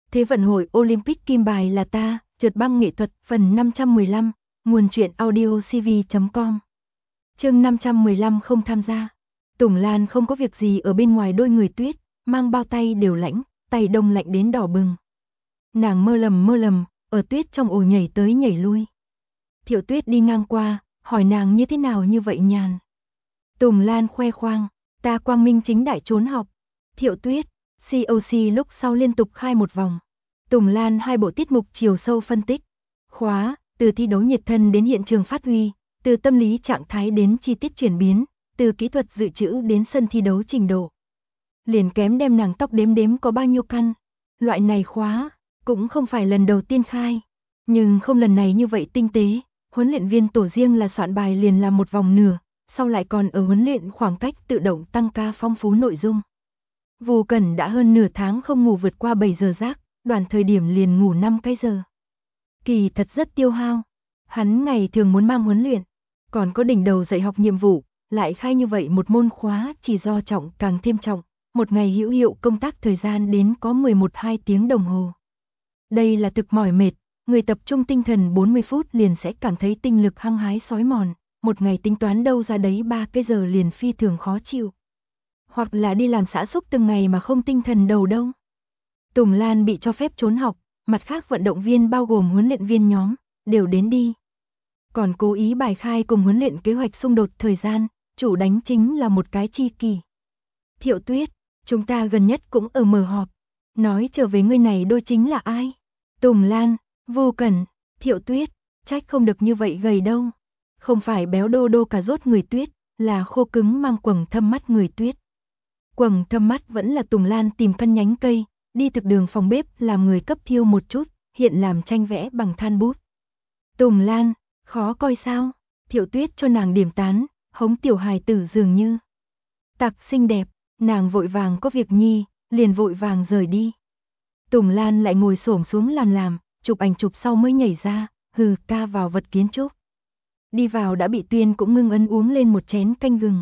Thế vận hội Olympic kim bài là ta, trượt băng nghệ thuật phần 515, nguồn truyện audiocv.com. Chương 515 không tham gia. Tùng Lan không có việc gì ở bên ngoài đôi người tuyết, mang bao tay đều lãnh, tay đông lạnh đến đỏ bừng. Nàng mơ lầm, ở tuyết trong ổ nhảy tới nhảy lui. Thiệu Tuyết đi ngang qua, hỏi nàng như thế nào như vậy nhàn. Tùng Lan khoe khoang, ta quang minh chính đại trốn học. Thiệu Tuyết, COC lúc sau liên tục khai một vòng. Tùng Lan hai bộ tiết mục chiều sâu phân tích. Khóa, từ thi đấu nhiệt thân đến hiện trường phát huy, từ tâm lý trạng thái đến chi tiết chuyển biến, từ kỹ thuật dự trữ đến sân thi đấu trình độ. Liền kém đem nàng tóc đếm có bao nhiêu căn. Loại này khóa, cũng không phải lần đầu tiên khai. Nhưng không lần này như vậy tinh tế, huấn luyện viên tổ riêng là soạn bài liền làm một vòng nửa, sau lại còn ở huấn luyện khoảng cách tự động tăng ca phong phú nội dung. Vu Cẩn đã hơn nửa tháng không ngủ vượt qua 7 giờ giấc, đoàn thời điểm liền ngủ 5 cái giờ. Kỳ thật rất tiêu hao. Hắn ngày thường muốn mang huấn luyện, còn có đỉnh đầu dạy học nhiệm vụ, lại khai như vậy một môn khóa chỉ do trọng càng thêm trọng, một ngày hữu hiệu công tác thời gian đến có 11-12 tiếng đồng hồ. Đây là thực mỏi mệt, người tập trung tinh thần 40 phút liền sẽ cảm thấy tinh lực hăng hái xói mòn, một ngày tính toán đâu ra đấy 3 cái giờ liền phi thường khó chịu. Hoặc là đi làm xã xúc từng ngày mà không tinh thần đầu đâu. Tùng Lan bị cho phép trốn học, mặt khác vận động viên bao gồm huấn luyện viên nhóm, đều đến đi. Còn cố ý bài khai cùng huấn luyện kế hoạch xung đột thời gian, chủ đánh chính là một cái chi kỳ. Thiệu Tuyết, chúng ta gần nhất cũng ở mở họp, nói trở về ngươi này đôi chính là ai? Tùng Lan, Vu Cẩn, Thiệu Tuyết, trách không được như vậy gầy đâu. Không phải béo đô đô cà rốt người tuyết, là khô cứng mang quầng thâm mắt người tuyết. Quầng thâm mắt vẫn là Tùng Lan tìm căn nhánh cây, đi thực đường phòng bếp làm người cấp thiêu một chút, hiện làm tranh vẽ bằng than bút. Tùng Lan, khó coi sao? Thiệu Tuyết cho nàng điểm tán, hống tiểu hài tử dường như. Tặc xinh đẹp, nàng vội vàng có việc nhi, liền vội vàng rời đi. Tùng Lan lại ngồi xổm xuống làm, chụp ảnh chụp sau mới nhảy ra, hừ ca vào vật kiến trúc. Đi vào đã bị Tuyên cũng ngưng ấn uống lên một chén canh gừng.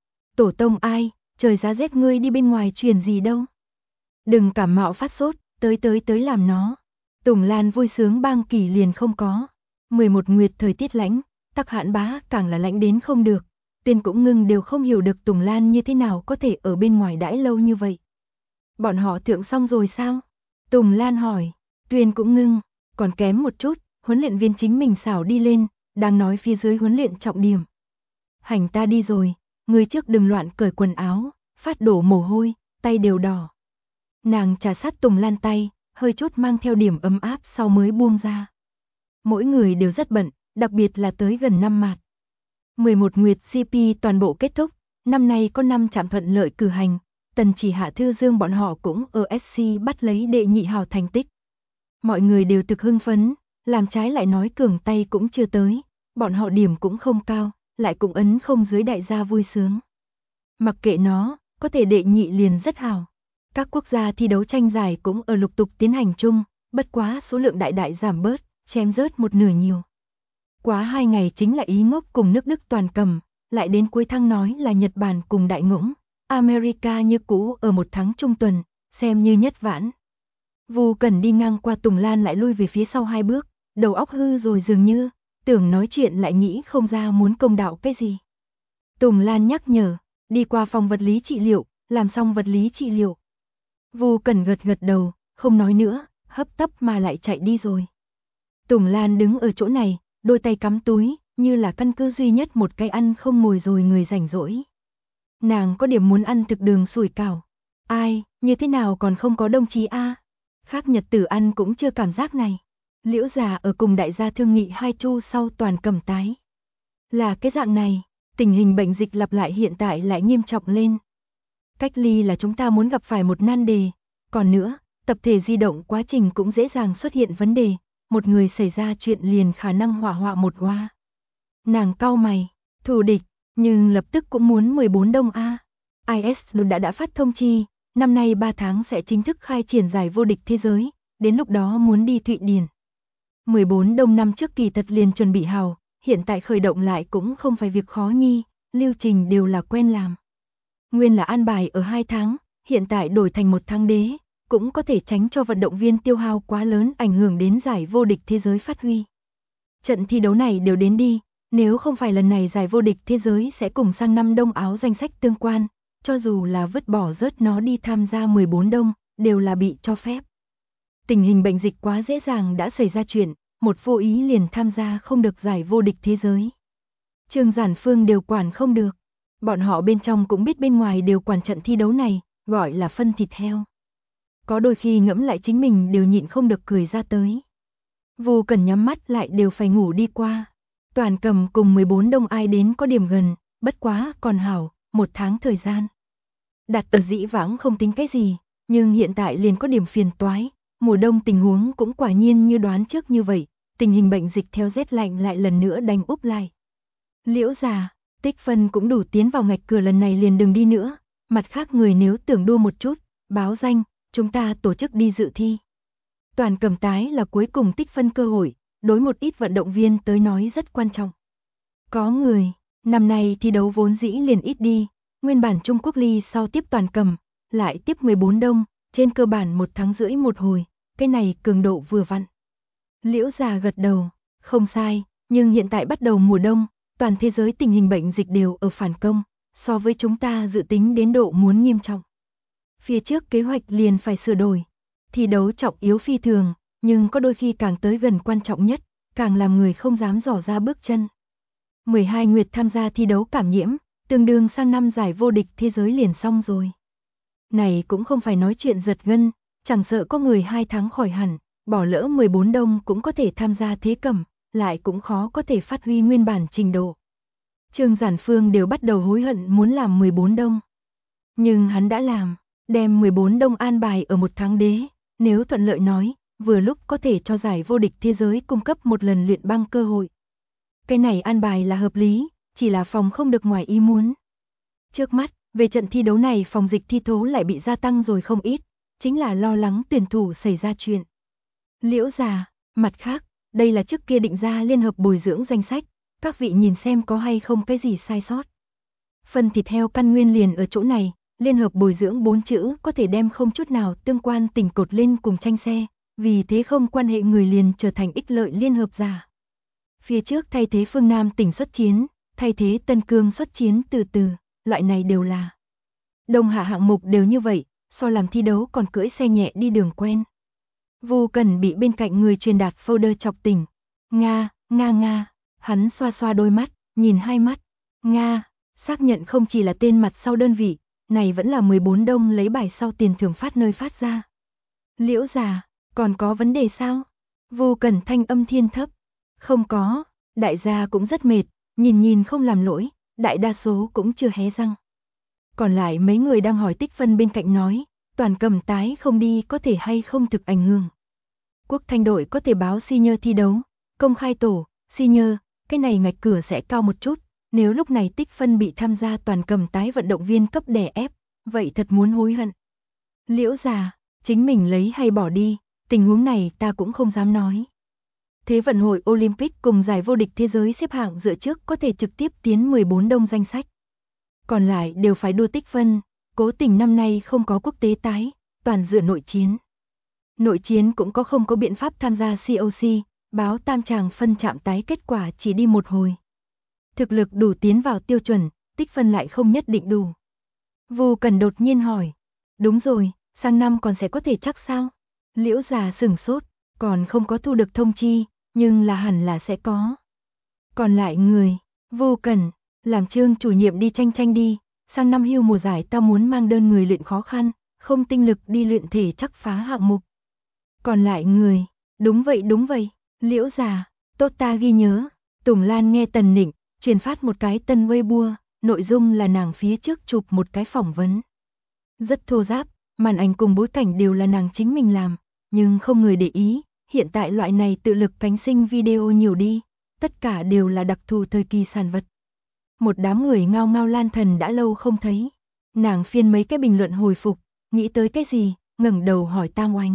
Tổ tông ai, trời giá rét ngươi đi bên ngoài truyền gì đâu. Đừng cảm mạo phát sốt, tới làm nó. Tùng Lan vui sướng bang kỳ liền không có. 11 nguyệt thời tiết lạnh, tắc hạn bá càng là lạnh đến không được. Tuyên cũng ngưng đều không hiểu được Tùng Lan như thế nào có thể ở bên ngoài đãi lâu như vậy. Bọn họ thượng xong rồi sao? Tùng Lan hỏi. Tuyên cũng ngưng, còn kém một chút, huấn luyện viên chính mình xảo đi lên, đang nói phía dưới huấn luyện trọng điểm. Hành ta đi rồi, người trước đừng loạn cởi quần áo, phát đổ mồ hôi, tay đều đỏ. Nàng trà sát Tùng Lan tay, hơi chút mang theo điểm ấm áp sau mới buông ra. Mỗi người đều rất bận, đặc biệt là tới gần năm mạt. 11 nguyệt GP toàn bộ kết thúc, năm nay có 5 trạm thuận lợi cử hành, Tần Chỉ Hạ Thư Dương bọn họ cũng ở SC bắt lấy đệ nhị hào thành tích. Mọi người đều thực hưng phấn, làm trái lại nói cường tay cũng chưa tới, bọn họ điểm cũng không cao, lại cũng ấn không dưới đại gia vui sướng. Mặc kệ nó, có thể đệ nhị liền rất hào. Các quốc gia thi đấu tranh giải cũng ở lục tục tiến hành chung, bất quá số lượng đại giảm bớt, chém rớt một nửa nhiều. Quá 2 ngày chính là Ý ngốc cùng nước Đức toàn cầm, lại đến cuối tháng nói là Nhật Bản cùng đại ngỗng, America như cũ ở một tháng trung tuần, xem như nhất vãn. Vu Cẩn đi ngang qua Tùng Lan lại lui về phía sau 2 bước, đầu óc hư rồi dường như, tưởng nói chuyện lại nghĩ không ra muốn công đạo cái gì. Tùng Lan nhắc nhở, đi qua phòng vật lý trị liệu, làm xong vật lý trị liệu. Vu Cẩn gật đầu, không nói nữa, hấp tấp mà lại chạy đi rồi. Tùng Lan đứng ở chỗ này, đôi tay cắm túi, như là căn cứ duy nhất một cái ăn không ngồi rồi người rảnh rỗi. Nàng có điểm muốn ăn thực đường sủi cảo. Ai, như thế nào còn không có đồng chí a? Khác nhật tử ăn cũng chưa cảm giác này. Liễu già ở cùng đại gia thương nghị 2 chu sau toàn cầm tái. Là cái dạng này, tình hình bệnh dịch lặp lại hiện tại lại nghiêm trọng lên. Cách ly là chúng ta muốn gặp phải một nan đề. Còn nữa, tập thể di động quá trình cũng dễ dàng xuất hiện vấn đề. Một người xảy ra chuyện liền khả năng hỏa hoạ một hoa. Nàng cau mày, thù địch, nhưng lập tức cũng muốn 14 đông A. IS đã phát thông chi, năm nay 3 tháng sẽ chính thức khai triển giải vô địch thế giới, đến lúc đó muốn đi Thụy Điển. 14 đông năm trước kỳ thật liền chuẩn bị hào, hiện tại khởi động lại cũng không phải việc khó nhi, lưu trình đều là quen làm. Nguyên là an bài ở 2 tháng, hiện tại đổi thành 1 tháng đế, cũng có thể tránh cho vận động viên tiêu hao quá lớn ảnh hưởng đến giải vô địch thế giới phát huy. Trận thi đấu này đều đến đi, nếu không phải lần này giải vô địch thế giới sẽ cùng sang năm Đông Áo danh sách tương quan, cho dù là vứt bỏ rớt nó đi tham gia 14 Đông, đều là bị cho phép. Tình hình bệnh dịch quá dễ dàng đã xảy ra chuyện, một vô ý liền tham gia không được giải vô địch thế giới. Trương Giản Phương đều quản không được, bọn họ bên trong cũng biết bên ngoài đều quản trận thi đấu này, gọi là phân thịt heo. Có đôi khi ngẫm lại chính mình đều nhịn không được cười ra tới. Vô Cần nhắm mắt lại đều phải ngủ đi qua. Toàn Cầm cùng 14 Đông ai đến có điểm gần, bất quá còn hảo, 1 tháng thời gian. Đặt ở dĩ vãng không tính cái gì, nhưng hiện tại liền có điểm phiền toái, mùa đông tình huống cũng quả nhiên như đoán trước như vậy, tình hình bệnh dịch theo rét lạnh lại lần nữa đánh úp lại. Liễu già, tích phân cũng đủ tiến vào ngạch cửa lần này liền đừng đi nữa, mặt khác người nếu tưởng đua một chút, báo danh, chúng ta tổ chức đi dự thi. Toàn Cầm tái là cuối cùng tích phân cơ hội, đối một ít vận động viên tới nói rất quan trọng. Có người, năm nay thi đấu vốn dĩ liền ít đi, nguyên bản Trung Quốc Ly sau tiếp Toàn Cầm, lại tiếp 14 Đông, trên cơ bản 1 tháng rưỡi một hồi, cái này cường độ vừa vặn. Liễu già gật đầu, không sai, nhưng hiện tại bắt đầu mùa đông, toàn thế giới tình hình bệnh dịch đều ở phản công, so với chúng ta dự tính đến độ muốn nghiêm trọng. Phía trước kế hoạch liền phải sửa đổi. Thi đấu trọng yếu phi thường, nhưng có đôi khi càng tới gần quan trọng nhất, càng làm người không dám dò ra bước chân. 12 nguyệt tham gia thi đấu cảm nhiễm, tương đương sang năm giải vô địch thế giới liền xong rồi. Này cũng không phải nói chuyện giật gân, chẳng sợ có người 2 tháng khỏi hẳn, bỏ lỡ 14 Đông cũng có thể tham gia thế cẩm, lại cũng khó có thể phát huy nguyên bản trình độ. Trương Giản Phương đều bắt đầu hối hận muốn làm 14 Đông. Nhưng hắn đã làm, đem 14 Đông an bài ở 1 tháng đế, nếu thuận lợi nói, vừa lúc có thể cho giải vô địch thế giới cung cấp một lần luyện băng cơ hội. Cái này an bài là hợp lý, chỉ là phòng không được ngoài ý muốn. Trước mắt, về trận thi đấu này phòng dịch thi thố lại bị gia tăng rồi không ít, chính là lo lắng tuyển thủ xảy ra chuyện. Liễu già, mặt khác, đây là trước kia định ra liên hợp bồi dưỡng danh sách, các vị nhìn xem có hay không cái gì sai sót. Phần thịt heo căn nguyên liền ở chỗ này, liên hợp bồi dưỡng 4 chữ có thể đem không chút nào tương quan tình cột lên cùng tranh xe, vì thế không quan hệ người liền trở thành ích lợi liên hợp giả. Phía trước thay thế phương Nam tỉnh xuất chiến, thay thế Tân Cương xuất chiến từ từ, loại này đều là. Đông hạ hạng mục đều như vậy, so làm thi đấu còn cưỡi xe nhẹ đi đường quen. Vô Cần bị bên cạnh người truyền đạt folder chọc tỉnh. Nga, Nga Nga, hắn xoa xoa đôi mắt, nhìn hai mắt. Nga, xác nhận không chỉ là tên mặt sau đơn vị, này vẫn là 14 Đông lấy bài sau tiền thưởng phát nơi phát ra. Liễu già, còn có vấn đề sao? Vô Cần thanh âm thiên thấp. Không có, đại gia cũng rất mệt, nhìn không làm lỗi, đại đa số cũng chưa hé răng. Còn lại mấy người đang hỏi tích phân bên cạnh nói, Toàn Cầm tái không đi có thể hay không thực ảnh hưởng. Quốc Thanh đội có thể báo senior thi đấu, công khai tổ, senior, cái này ngạch cửa sẽ cao một chút, nếu lúc này tích phân bị tham gia Toàn Cầm tái vận động viên cấp đè ép, vậy thật muốn hối hận. Liễu già, chính mình lấy hay bỏ đi, tình huống này ta cũng không dám nói. Thế vận hội Olympic cùng giải vô địch thế giới xếp hạng dựa trước có thể trực tiếp tiến 14 Đông danh sách. Còn lại đều phải đua tích phân, cố tình năm nay không có quốc tế tái, toàn dựa nội chiến. Nội chiến cũng không có biện pháp tham gia COC, báo tam tràng phân chạm tái kết quả chỉ đi một hồi. Thực lực đủ tiến vào tiêu chuẩn, tích phân lại không nhất định đủ. Vô Cần đột nhiên hỏi, đúng rồi, sang năm còn sẽ có thể chắc sao? Liễu già sửng sốt, còn không có thu được thông chi, nhưng là hẳn là sẽ có. Còn lại người, Vô Cần, làm Trương chủ nhiệm đi tranh đi, sang năm hưu mùa giải tao muốn mang đơn người luyện khó khăn, không tinh lực đi luyện thể chắc phá hạng mục. Còn lại người, đúng vậy, Liễu già, tốt ta ghi nhớ. Tùng Lan nghe Tần Nịnh truyền phát một cái tân Weibo, nội dung là nàng phía trước chụp một cái phỏng vấn. Rất thô ráp, màn ảnh cùng bối cảnh đều là nàng chính mình làm, nhưng không người để ý, hiện tại loại này tự lực cánh sinh video nhiều đi, tất cả đều là đặc thù thời kỳ sản vật. Một đám người ngao ngao lan thần đã lâu không thấy. Nàng phiên mấy cái bình luận hồi phục, nghĩ tới cái gì, ngẩng đầu hỏi Tam Oánh.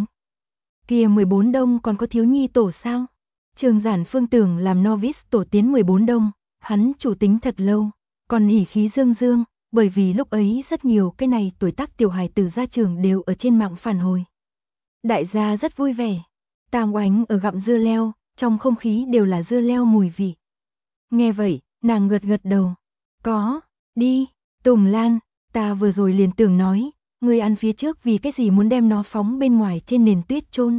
Kia 14 Đông còn có thiếu nhi tổ sao? Trương Giản Phương tưởng làm novice tổ tiến 14 Đông, hắn chủ tính thật lâu, còn hỉ khí dương dương, bởi vì lúc ấy rất nhiều cái này tuổi tác tiểu hài tử ra trường đều ở trên mạng phản hồi. Đại gia rất vui vẻ. Tam Oánh ở gặm dưa leo, trong không khí đều là dưa leo mùi vị. Nghe vậy, nàng gật gật đầu. Có, đi, Tùng Lan, ta vừa rồi liền tưởng nói, ngươi ăn phía trước vì cái gì muốn đem nó phóng bên ngoài trên nền tuyết chôn.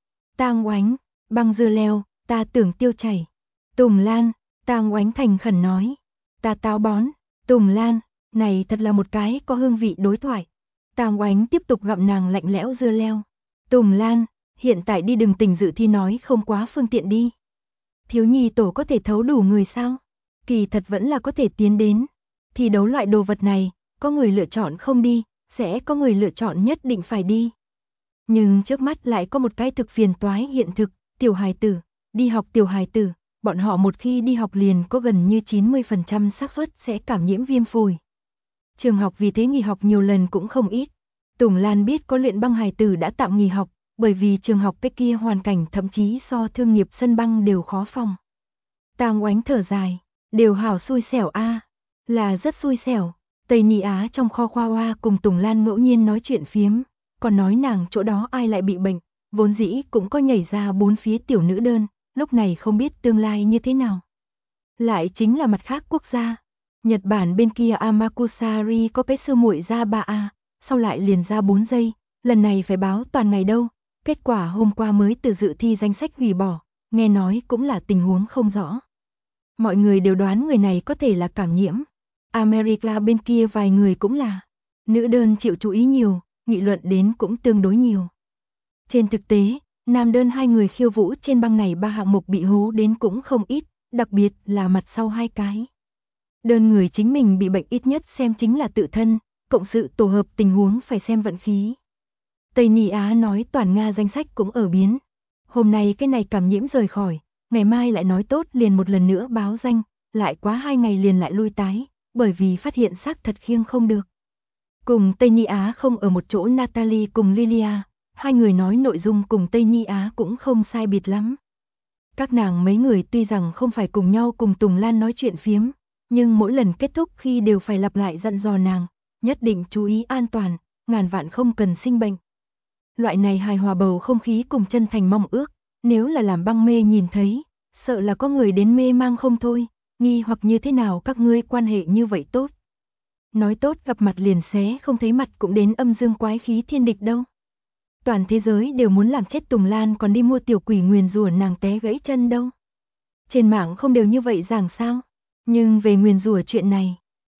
Tam Oánh, băng dưa leo, ta tưởng tiêu chảy. Tùng Lan, Tam Oánh thành khẩn nói. Ta táo bón. Tùng Lan, này thật là một cái có hương vị đối thoại. Tam Oánh tiếp tục gặm nàng lạnh lẽo dưa leo. Tùng Lan, hiện tại đi đừng tỉnh dự thi nói không quá phương tiện đi. Thiếu nhi tổ có thể thấu đủ người sao? Kỳ thật vẫn là có thể tiến đến. Thi đấu loại đồ vật này, có người lựa chọn không đi, sẽ có người lựa chọn nhất định phải đi. Nhưng trước mắt lại có một cái thực phiền toái hiện thực, tiểu hài tử, đi học tiểu hài tử, bọn họ một khi đi học liền có gần như 90% xác suất sẽ cảm nhiễm viêm phổi. Trường học vì thế nghỉ học nhiều lần cũng không ít. Tùng Lan biết có luyện băng hài tử đã tạm nghỉ học, bởi vì trường học cái kia hoàn cảnh thậm chí so thương nghiệp sân băng đều khó phòng. Tam Oánh thở dài, đều hảo xui xẻo a, là rất xui xẻo. Tây Ni Á trong kho khoa hoa cùng Tùng Lan ngẫu nhiên nói chuyện phiếm, còn nói nàng chỗ đó ai lại bị bệnh, vốn dĩ cũng có nhảy ra 4 phía tiểu nữ đơn, lúc này không biết tương lai như thế nào. Lại chính là mặt khác quốc gia, Nhật Bản bên kia Amakusari có cái sư muội ra 3A, sau lại liền ra 4 giây, lần này phải báo toàn ngày đâu, kết quả hôm qua mới từ dự thi danh sách hủy bỏ, nghe nói cũng là tình huống không rõ. Mọi người đều đoán người này có thể là cảm nhiễm. America bên kia vài người cũng là. Nữ đơn chịu chú ý nhiều, nghị luận đến cũng tương đối nhiều. Trên thực tế, nam đơn hai người khiêu vũ trên băng này 3 hạng mục bị hố đến cũng không ít, đặc biệt là mặt sau 2 cái. Đơn người chính mình bị bệnh ít nhất xem chính là tự thân, cộng sự tổ hợp tình huống phải xem vận khí. Tây Ni Á nói toàn Nga danh sách cũng ở biến. Hôm nay cái này cảm nhiễm rời khỏi, ngày mai lại nói tốt liền một lần nữa báo danh, lại quá 2 ngày liền lại lui tái, bởi vì phát hiện xác thật khiêng không được. Cùng Tây Ni Á không ở một chỗ Natalie cùng Lilia, hai người nói nội dung cùng Tây Ni Á cũng không sai biệt lắm. Các nàng mấy người tuy rằng không phải cùng nhau cùng Tùng Lan nói chuyện phiếm, nhưng mỗi lần kết thúc khi đều phải lặp lại dặn dò nàng, nhất định chú ý an toàn, ngàn vạn không cần sinh bệnh. Loại này hài hòa bầu không khí cùng chân thành mong ước, nếu là làm băng mê nhìn thấy, sợ là có người đến mê mang không thôi, nghi hoặc như thế nào các ngươi quan hệ như vậy tốt. Nói tốt gặp mặt liền xé không thấy mặt cũng đến âm dương quái khí thiên địch đâu. Toàn thế giới đều muốn làm chết Tùng Lan còn đi mua tiểu quỷ nguyền rủa nàng té gãy chân đâu. Trên mạng không đều như vậy giảng sao? Nhưng về nguyền rủa chuyện này,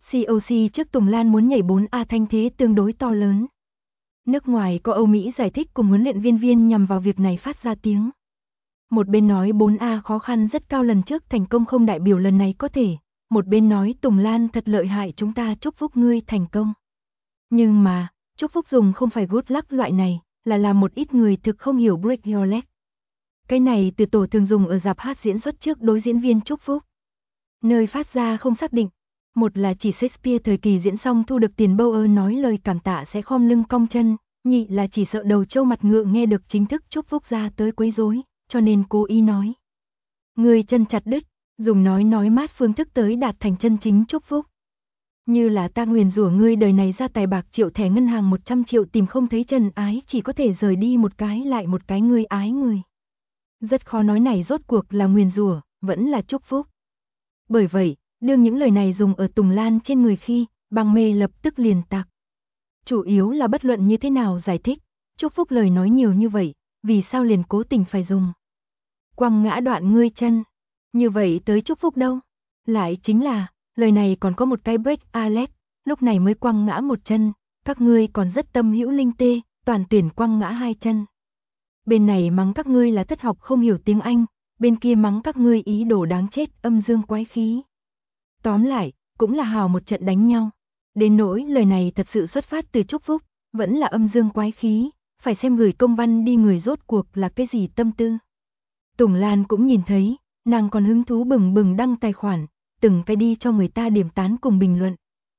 COC trước Tùng Lan muốn nhảy 4A thanh thế tương đối to lớn. Nước ngoài có Âu Mỹ giải thích cùng huấn luyện viên nhằm vào việc này phát ra tiếng. Một bên nói 4A khó khăn rất cao lần trước thành công không đại biểu lần này có thể, một bên nói Tùng Lan thật lợi hại chúng ta chúc phúc ngươi thành công. Nhưng mà, chúc phúc dùng không phải good luck loại này, là làm một ít người thực không hiểu break your leg. Cái này từ tổ thường dùng ở rạp hát diễn xuất trước đối diễn viên chúc phúc. Nơi phát ra không xác định. Một là chỉ Shakespeare thời kỳ diễn xong thu được tiền Bauer nói lời cảm tạ sẽ khom lưng cong chân, nhị là chỉ sợ đầu trâu mặt ngựa nghe được chính thức chúc phúc ra tới quấy rối, cho nên cố ý nói. Người chân chặt đứt, dùng nói mát phương thức tới đạt thành chân chính chúc phúc. Như là ta nguyền rủa ngươi đời này ra tài bạc triệu thẻ ngân hàng 100 triệu tìm không thấy chân ái chỉ có thể rời đi một cái lại một cái ngươi ái người. Rất khó nói này rốt cuộc là nguyền rủa, vẫn là chúc phúc. Bởi vậy, đương những lời này dùng ở Tùng Lan trên người khi, băng mê lập tức liền tạc. Chủ yếu là bất luận như thế nào giải thích, chúc phúc lời nói nhiều như vậy, vì sao liền cố tình phải dùng. Quăng ngã đoạn ngươi chân, như vậy tới chúc phúc đâu. Lại chính là, lời này còn có một cái break Alex, lúc này mới quăng ngã một chân, các ngươi còn rất tâm hữu linh tê, toàn tuyển quăng ngã 2 chân. Bên này mắng các ngươi là thất học không hiểu tiếng Anh, bên kia mắng các ngươi ý đồ đáng chết âm dương quái khí. Tóm lại, cũng là hào một trận đánh nhau. Đến nỗi lời này thật sự xuất phát từ chúc phúc, vẫn là âm dương quái khí, phải xem gửi công văn đi người rốt cuộc là cái gì tâm tư. Tùng Lan cũng nhìn thấy, nàng còn hứng thú bừng bừng đăng tài khoản, từng cái đi cho người ta điểm tán cùng bình luận.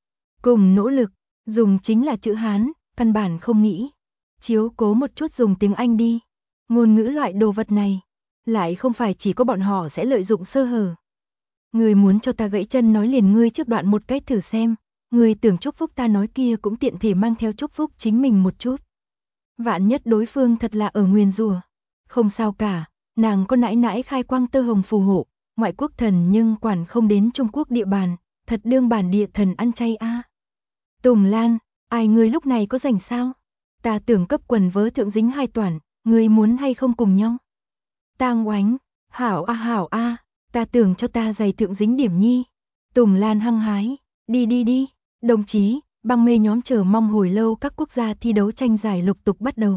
Cùng nỗ lực, dùng chính là chữ Hán, căn bản không nghĩ. Chiếu cố một chút dùng tiếng Anh đi. Ngôn ngữ loại đồ vật này, lại không phải chỉ có bọn họ sẽ lợi dụng sơ hở. Người muốn cho ta gãy chân nói liền ngươi trước đoạn một cách thử xem, người tưởng chúc phúc ta nói kia cũng tiện thể mang theo chúc phúc chính mình một chút. Vạn nhất đối phương thật là ở nguyền rủa. Không sao cả, nàng có nãi nãi khai quang tơ hồng phù hộ, ngoại quốc thần nhưng quản không đến Trung Quốc địa bàn, thật đương bản địa thần ăn chay a. Tùng Lan, ai ngươi lúc này có rảnh sao? Ta tưởng cấp quần vớ thượng dính 2 toản, ngươi muốn hay không cùng nhau? Tang Oánh, hảo a, ta tưởng cho ta giày thượng dính điểm nhi. Tùng Lan hăng hái, đi, đồng chí, băng mê nhóm chờ mong hồi lâu các quốc gia thi đấu tranh giải lục tục bắt đầu.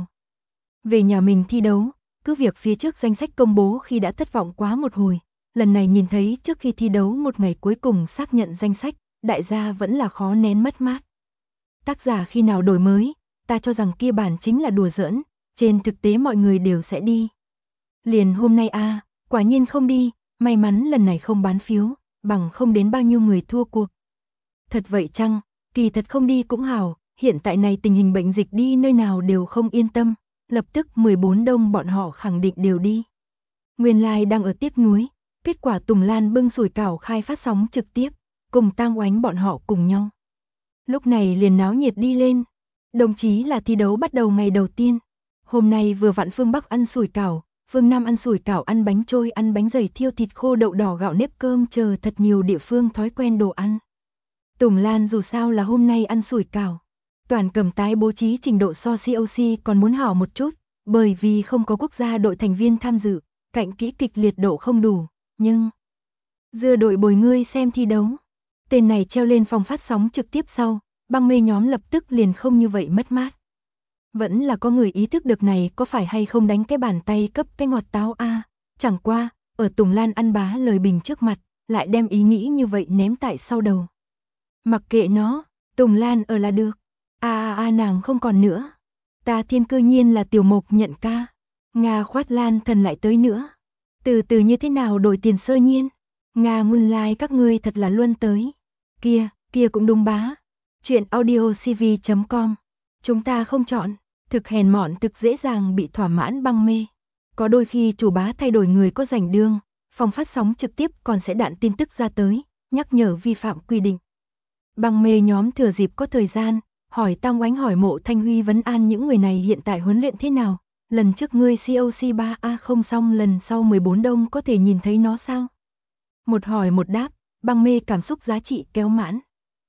Về nhà mình thi đấu, cứ việc phía trước danh sách công bố khi đã thất vọng quá một hồi, lần này nhìn thấy trước khi thi đấu một ngày cuối cùng xác nhận danh sách, đại gia vẫn là khó nén mất mát. Tác giả khi nào đổi mới, ta cho rằng kia bản chính là đùa giỡn, trên thực tế mọi người đều sẽ đi. Liền hôm nay quả nhiên không đi, may mắn lần này không bán phiếu, bằng không đến bao nhiêu người thua cuộc. Thật vậy chăng, kỳ thật không đi cũng hảo, hiện tại này tình hình bệnh dịch đi nơi nào đều không yên tâm, lập tức 14 đông bọn họ khẳng định đều đi. Nguyên lai đang ở tiếc nuối, kết quả Tùng Lan bưng sủi cảo khai phát sóng trực tiếp, cùng Tang Oánh bọn họ cùng nhau. Lúc này liền náo nhiệt đi lên, đồng chí là thi đấu bắt đầu ngày đầu tiên. Hôm nay vừa vặn phương Bắc ăn sủi cảo, phương Nam ăn sủi cảo, ăn bánh trôi, ăn bánh dày thiêu, thịt khô, đậu đỏ, gạo nếp, cơm chờ thật nhiều địa phương thói quen đồ ăn. Tùng Lan dù sao là hôm nay ăn sủi cảo. Toàn Cẩm Tái bố trí trình độ so COC còn muốn hảo một chút, bởi vì không có quốc gia đội thành viên tham dự, cạnh kỹ kịch liệt độ không đủ, nhưng dưa đội bồi ngươi xem thi đấu. Tên này treo lên phòng phát sóng trực tiếp sau, băng mê nhóm lập tức liền không như vậy mất mát. Vẫn là có người ý thức được này có phải hay không đánh cái bàn tay cấp cái ngọt táo a, chẳng qua, ở Tùng Lan ăn bá lời bình trước mặt, lại đem ý nghĩ như vậy ném tại sau đầu. Mặc kệ nó, Tùng Lan ở là được. Nàng không còn nữa. Ta thiên cư nhiên là Tiểu Mộc nhận ca. Nga khoát Lan thần lại tới nữa. Từ từ như thế nào đổi tiền sơ nhiên. Nga nguyên lai các ngươi thật là luôn tới. Kia cũng đúng bá. Chuyện audiocv.com. Chúng ta không chọn, thực hèn mọn thực dễ dàng bị thỏa mãn băng mê. Có đôi khi chủ bá thay đổi người có rảnh đương, phòng phát sóng trực tiếp còn sẽ đạn tin tức ra tới, nhắc nhở vi phạm quy định. Băng mê nhóm thừa dịp có thời gian, hỏi Tang Oánh hỏi Mộ Thanh Huy vấn an những người này hiện tại huấn luyện thế nào, lần trước ngươi COC 3A không xong lần sau 14 đông có thể nhìn thấy nó sao? Một hỏi một đáp, băng mê cảm xúc giá trị kéo mãn.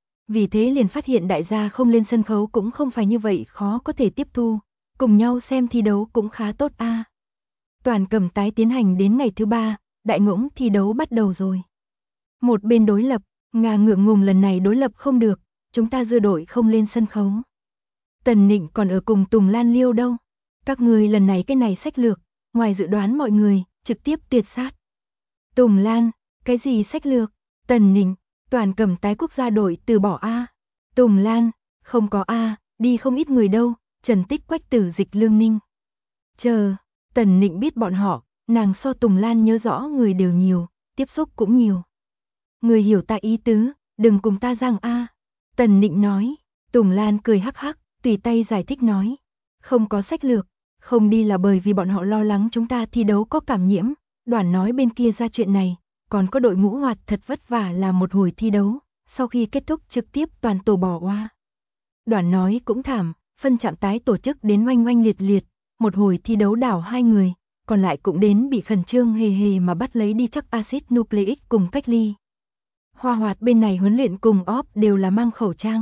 Vì thế liền phát hiện đại gia không lên sân khấu cũng không phải như vậy khó có thể tiếp thu, cùng nhau xem thi đấu cũng khá tốt a. Toàn Cẩm Tái tiến hành đến ngày thứ 3, đại ngỗng thi đấu bắt đầu rồi. Một bên đối lập, Nga ngượng ngùng lần này đối lập không được, chúng ta dưa đội không lên sân khấu. Tần Nịnh còn ở cùng Tùng Lan liêu đâu. Các người lần này cái này sách lược, ngoài dự đoán mọi người, trực tiếp tuyệt sát. Tùng Lan, cái gì sách lược? Tần Nịnh, Toàn Cẩm Tái quốc gia đội từ bỏ a. Tùng Lan, không có a, đi không ít người đâu, Trần Tích, Quách Tử, Dịch, Lương Ninh. Chờ, Tần Nịnh biết bọn họ, nàng so Tùng Lan nhớ rõ người đều nhiều, tiếp xúc cũng nhiều. Người hiểu ta ý tứ, đừng cùng ta giằng a. Tần Nịnh nói. Tùng Lan cười hắc hắc, tùy tay giải thích nói. Không có sách lược, không đi là bởi vì bọn họ lo lắng chúng ta thi đấu có cảm nhiễm. Đoàn nói bên kia ra chuyện này, còn có đội ngũ hoạt thật vất vả làm một hồi thi đấu, sau khi kết thúc trực tiếp toàn tổ bỏ oa. Đoàn nói cũng thảm, phân trạm tái tổ chức đến oanh oanh liệt liệt, một hồi thi đấu đảo 2 người, còn lại cũng đến bị khẩn trương hề hề mà bắt lấy đi chắc axit nucleic cùng cách ly. Hoa Hoạt bên này huấn luyện cùng OP đều là mang khẩu trang.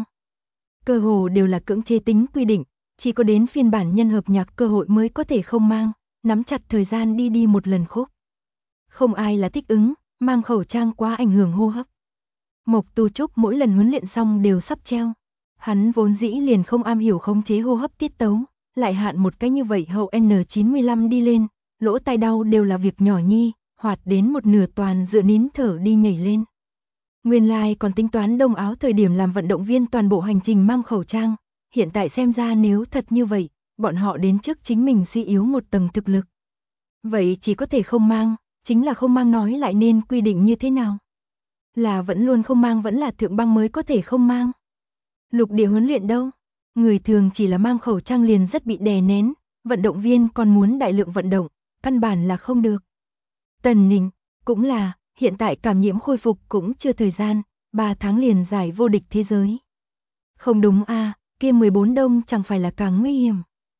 Cơ hồ đều là cưỡng chế tính quy định, chỉ có đến phiên bản nhân hợp nhạc cơ hội mới có thể không mang, nắm chặt thời gian đi một lần khúc. Không ai là thích ứng, mang khẩu trang quá ảnh hưởng hô hấp. Mộc Tu Trúc mỗi lần huấn luyện xong đều sắp treo. Hắn vốn dĩ liền không am hiểu khống chế hô hấp tiết tấu, lại hạn một cái như vậy hậu N95 đi lên, lỗ tai đau đều là việc nhỏ nhi, Hoạt đến một nửa toàn dựa nín thở đi nhảy lên. Nguyên lai còn tính toán đông áo thời điểm làm vận động viên toàn bộ hành trình mang khẩu trang, hiện tại xem ra nếu thật như vậy, bọn họ đến trước chính mình suy yếu một tầng thực lực. Vậy chỉ có thể không mang, chính là không mang nói lại nên quy định như thế nào? Là vẫn luôn không mang vẫn là thượng băng mới có thể không mang? Lục địa huấn luyện đâu? Người thường chỉ là mang khẩu trang liền rất bị đè nén, vận động viên còn muốn đại lượng vận động, căn bản là không được. Tần Nịnh, cũng là, hiện tại cảm nhiễm khôi phục cũng chưa thời gian, 3 tháng liền giải vô địch thế giới. Không đúng a, kia 14 đông chẳng phải là càng nguy hiểm.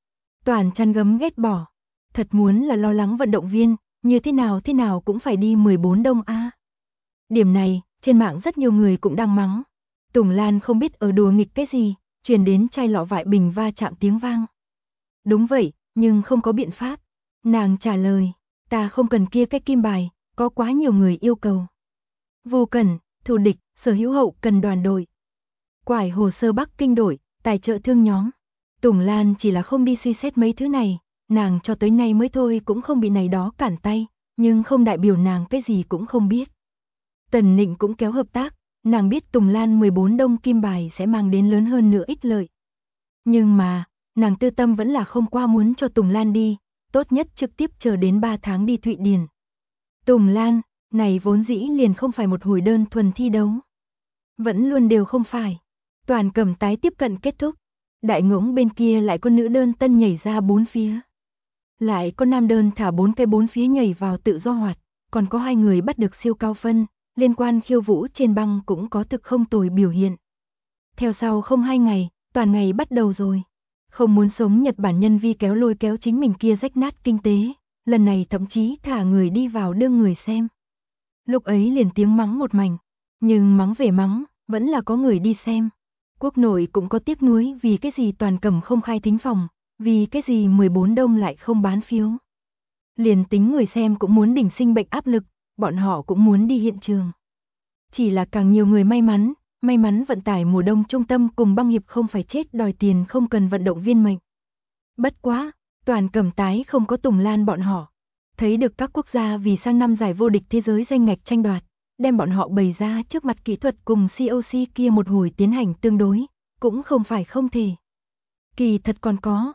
Toàn chăn gấm ghét bỏ. Thật muốn là lo lắng vận động viên, như thế nào cũng phải đi 14 đông a. Điểm này, trên mạng rất nhiều người cũng đang mắng. Tùng Lan không biết ở đùa nghịch cái gì, truyền đến chai lọ vại bình va chạm tiếng vang. Đúng vậy, nhưng không có biện pháp. Nàng trả lời, ta không cần kia cái kim bài, có quá nhiều người yêu cầu. Vô cần, thù địch, sở hữu hậu cần đoàn đội. Quải hồ sơ Bắc Kinh đội, tài trợ thương nhóm. Tùng Lan chỉ là không đi suy xét mấy thứ này, nàng cho tới nay mới thôi cũng không bị này đó cản tay, nhưng không đại biểu nàng cái gì cũng không biết. Tần Nịnh cũng kéo hợp tác, nàng biết Tùng Lan 14 đông kim bài sẽ mang đến lớn hơn nữa ích lợi. Nhưng mà, nàng tư tâm vẫn là không qua muốn cho Tùng Lan đi, tốt nhất trực tiếp chờ đến 3 tháng đi Thụy Điển. Tùng Lan, này vốn dĩ liền không phải một hồi đơn thuần thi đấu. Vẫn luôn đều không phải. Toàn Cẩm tái tiếp cận kết thúc. Đại ngỗng bên kia lại có nữ đơn tân nhảy ra 4 phía. Lại có nam đơn thả 4 cái 4 phía nhảy vào tự do hoạt, còn có 2 người bắt được siêu cao phân, liên quan khiêu vũ trên băng cũng có thực không tồi biểu hiện. Theo sau không 2 ngày, toàn ngày bắt đầu rồi. Không muốn sống Nhật Bản nhân vi kéo lôi kéo chính mình kia rách nát kinh tế, lần này thậm chí thả người đi vào đương người xem. Lúc ấy liền tiếng mắng một mảnh, nhưng mắng về mắng, vẫn là có người đi xem. Quốc nội cũng có tiếc nuối vì cái gì Toàn Cẩm không khai thính phòng, vì cái gì 14 đông lại không bán phiếu. Liền tính người xem cũng muốn đỉnh sinh bệnh áp lực, bọn họ cũng muốn đi hiện trường. Chỉ là càng nhiều người may mắn vận tải mùa đông trung tâm cùng băng hiệp không phải chết đòi tiền không cần vận động viên mệnh. Bất quá, Toàn Cẩm tái không có Tùng Lan bọn họ. Thấy được các quốc gia vì sang năm giải vô địch thế giới danh ngạch tranh đoạt, đem bọn họ bày ra trước mặt kỹ thuật cùng COC kia một hồi tiến hành tương đối, cũng không phải không thể. Kỳ thật còn có,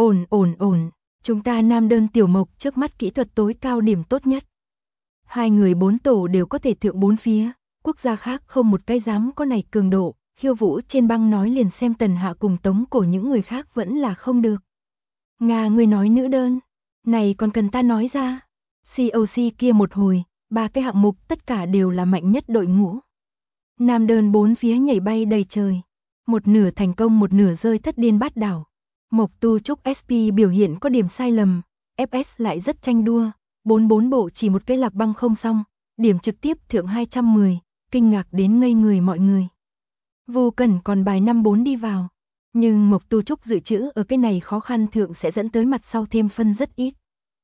ổn, chúng ta nam đơn tiểu mộc trước mắt kỹ thuật tối cao điểm tốt nhất. 2 người 4 tổ đều có thể thượng 4 phía, quốc gia khác không một cái dám có này cường độ, khiêu vũ trên băng nói liền xem Tần Hạ cùng Tống Cổ những người khác vẫn là không được. Nga người nói nữ đơn, này còn cần ta nói ra, COC kia một hồi, 3 cái hạng mục tất cả đều là mạnh nhất đội ngũ. Nam đơn 4 phía nhảy bay đầy trời, một nửa thành công một nửa rơi thất điên bát đảo. Mộc Tu Trúc SP biểu hiện có điểm sai lầm, FS lại rất tranh đua, 44 bộ chỉ một cái lạc băng không xong, điểm trực tiếp thượng 210, kinh ngạc đến ngây người mọi người. Vô Cẩn còn bài 54 đi vào, nhưng Mộc Tu Trúc dự trữ ở cái này khó khăn thượng sẽ dẫn tới mặt sau thêm phân rất ít.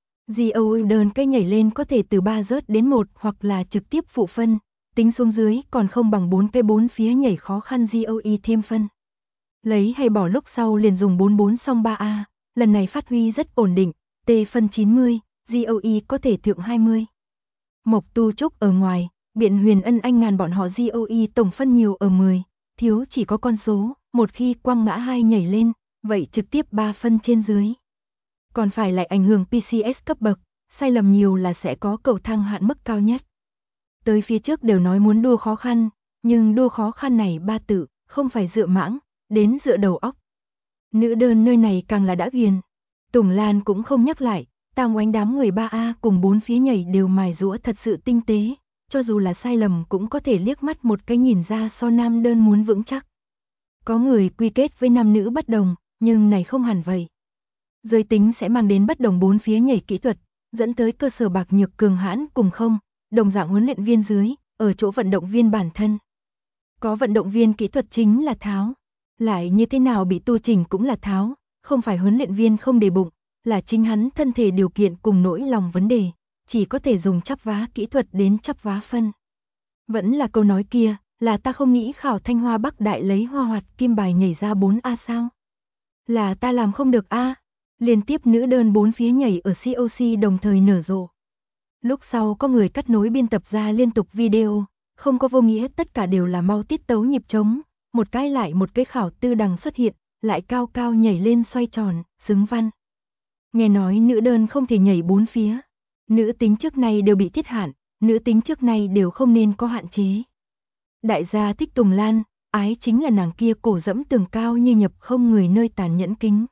GOE đơn cái nhảy lên có thể từ 3 rớt đến 1 hoặc là trực tiếp phụ phân, tính xuống dưới còn không bằng 4 cái 4 phía nhảy khó khăn GOE thêm phân. Lấy hay bỏ lúc sau liền dùng 44 song 3A, lần này phát huy rất ổn định, T phân 90, GOE có thể thượng 20. Mộc Tu Trúc ở ngoài, Biện Huyền Ân Anh ngàn bọn họ GOE tổng phân nhiều ở 10, thiếu chỉ có con số, một khi quăng ngã 2 nhảy lên, vậy trực tiếp 3 phân trên dưới. Còn phải lại ảnh hưởng PCS cấp bậc, sai lầm nhiều là sẽ có cầu thang hạn mức cao nhất. Tới phía trước đều nói muốn đua khó khăn, nhưng đua khó khăn này 3 tự, không phải dựa mãng, đến dựa đầu óc. Nữ đơn nơi này càng là đã ghiền. Tùng Lan cũng không nhắc lại, Tam Oánh đám người 3A cùng 4 phía nhảy đều mài giũa thật sự tinh tế, cho dù là sai lầm cũng có thể liếc mắt một cái nhìn ra so nam đơn muốn vững chắc. Có người quy kết với nam nữ bất đồng, nhưng này không hẳn vậy. Giới tính sẽ mang đến bất đồng 4 phía nhảy kỹ thuật, dẫn tới cơ sở bạc nhược cường hãn cùng không, đồng dạng huấn luyện viên dưới, ở chỗ vận động viên bản thân. Có vận động viên kỹ thuật chính là tháo, lại như thế nào bị tu chỉnh cũng là tháo, không phải huấn luyện viên không để bụng, là chính hắn thân thể điều kiện cùng nỗi lòng vấn đề, chỉ có thể dùng chắp vá kỹ thuật đến chắp vá phân. Vẫn là câu nói kia, là ta không nghĩ khảo Thanh Hoa Bắc Đại lấy hoa hoạt kim bài nhảy ra 4A sao? Là ta làm không được A. Liên tiếp nữ đơn 4 phía nhảy ở COC đồng thời nở rộ. Lúc sau có người cắt nối biên tập ra liên tục video, không có vô nghĩa tất cả đều là mau tiết tấu nhịp trống, một cái lại một cái khảo tư đằng xuất hiện, lại cao cao nhảy lên xoay tròn, xứng văn. Nghe nói nữ đơn không thể nhảy 4 phía, nữ tính trước này đều bị thiết hạn, nữ tính trước này đều không nên có hạn chế. Đại gia thích Tùng Lan, ái chính là nàng kia cổ dẫm tường cao như nhập không người nơi tàn nhẫn kính.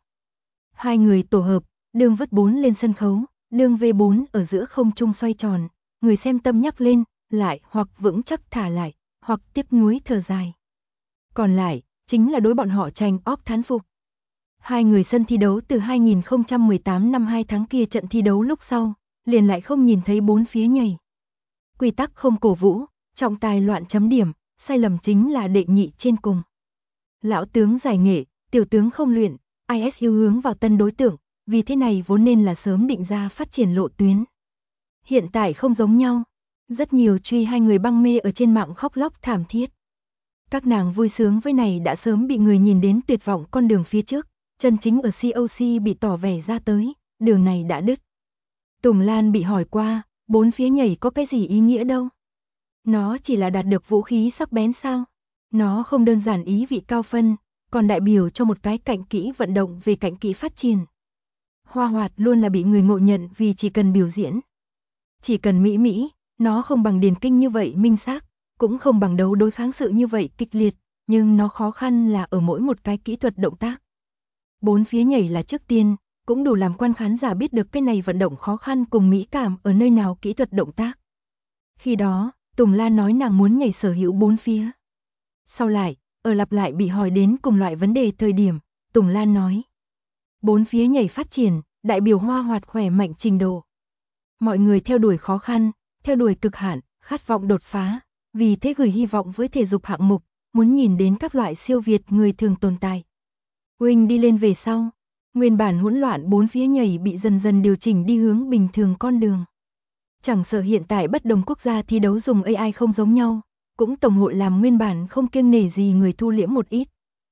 2 người tổ hợp, đường vứt 4 lên sân khấu, đường V4 ở giữa không trung xoay tròn, người xem tâm nhắc lên, lại hoặc vững chắc thả lại, hoặc tiếc nuối thở dài. Còn lại, chính là đối bọn họ tranh óp thán phục. Hai người sân thi đấu từ 2018 năm 2 tháng kia trận thi đấu lúc sau, liền lại không nhìn thấy bốn phía nhảy. Quy tắc không cổ vũ, trọng tài loạn chấm điểm, sai lầm chính là đệ nhị trên cùng. Lão tướng giải nghệ, tiểu tướng không luyện, IS yêu hướng vào tân đối tượng, vì thế này vốn nên là sớm định ra phát triển lộ tuyến. Hiện tại không giống nhau, rất nhiều truy hai người băng mê ở trên mạng khóc lóc thảm thiết. Các nàng vui sướng với này đã sớm bị người nhìn đến tuyệt vọng con đường phía trước, chân chính ở COC bị tỏ vẻ ra tới, đường này đã đứt. Tùng Lan bị hỏi qua, bốn phía nhảy có cái gì ý nghĩa đâu? Nó chỉ là đạt được vũ khí sắc bén sao? Nó không đơn giản ý vị cao phân, còn đại biểu cho một cái cạnh kỹ vận động về cạnh kỹ phát triển. Hoa hoạt luôn là bị người ngộ nhận vì chỉ cần biểu diễn. Chỉ cần mỹ, nó không bằng điền kinh như vậy minh xác, cũng không bằng đấu đối kháng sự như vậy kịch liệt, nhưng nó khó khăn là ở mỗi một cái kỹ thuật động tác. Bốn phía nhảy là trước tiên, cũng đủ làm quan khán giả biết được cái này vận động khó khăn cùng mỹ cảm ở nơi nào kỹ thuật động tác. Khi đó, Tùng Lan nói nàng muốn nhảy sở hữu bốn phía. Sau lại, ở lặp lại bị hỏi đến cùng loại vấn đề thời điểm, Tùng Lan nói. Bốn phía nhảy phát triển, đại biểu hoa hoạt khỏe mạnh trình độ. Mọi người theo đuổi khó khăn, theo đuổi cực hạn, khát vọng đột phá, vì thế gửi hy vọng với thể dục hạng mục, muốn nhìn đến các loại siêu việt người thường tồn tại. Wing đi lên về sau, nguyên bản hỗn loạn bốn phía nhảy bị dần dần điều chỉnh đi hướng bình thường con đường. Chẳng sợ hiện tại bất đồng quốc gia thi đấu dùng AI không giống nhau, cũng tổng hội làm nguyên bản không kiêng nể gì người thu liễm một ít.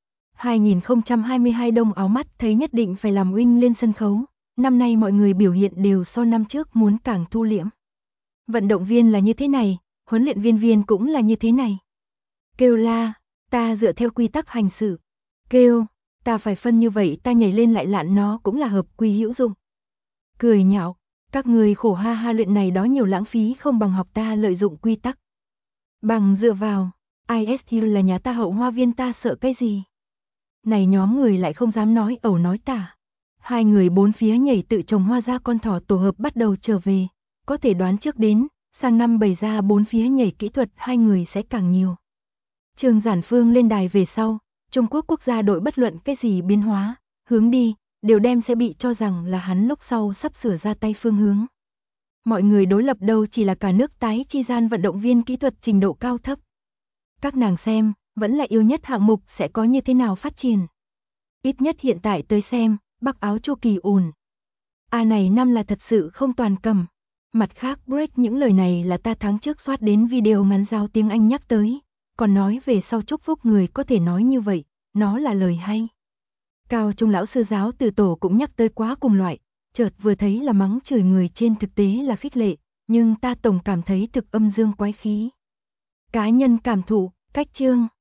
2022 đông áo mắt thấy nhất định phải làm Wing lên sân khấu, năm nay mọi người biểu hiện đều so năm trước muốn càng thu liễm. Vận động viên là như thế này, huấn luyện viên cũng là như thế này. Kêu la, ta dựa theo quy tắc hành xử. Kêu, ta phải phân như vậy ta nhảy lên lại lạn nó cũng là hợp quy hữu dụng. Cười nhạo, các người khổ ha ha luyện này đó nhiều lãng phí không bằng học ta lợi dụng quy tắc. Bằng dựa vào, ISU là nhà ta hậu hoa viên ta sợ cái gì. Này nhóm người lại không dám nói ẩu nói tả. Hai người bốn phía nhảy tự trồng hoa ra con thỏ tổ hợp bắt đầu trở về. Có thể đoán trước đến, sang năm bày ra bốn phía nhảy kỹ thuật hai người sẽ càng nhiều. Trương Giản Phương lên đài về sau, Trung Quốc quốc gia đội bất luận cái gì biến hóa, hướng đi, đều đem sẽ bị cho rằng là hắn lúc sau sắp sửa ra tay phương hướng. Mọi người đối lập đâu chỉ là cả nước tái chi gian vận động viên kỹ thuật trình độ cao thấp. Các nàng xem, vẫn là yêu nhất hạng mục sẽ có như thế nào phát triển. Ít nhất hiện tại tới xem, Bắc Áo Chu Kỳ ổn. Này năm là thật sự không toàn cầm. Mặt khác break những lời này là ta tháng trước soát đến video ngắn giao tiếng Anh nhắc tới, còn nói về sau chúc phúc người có thể nói như vậy, nó là lời hay. Cao Trung lão sư giáo từ tổ cũng nhắc tới quá cùng loại, chợt vừa thấy là mắng chửi người trên thực tế là khích lệ, nhưng ta tổng cảm thấy thực âm dương quái khí. Cá nhân cảm thụ, cách chương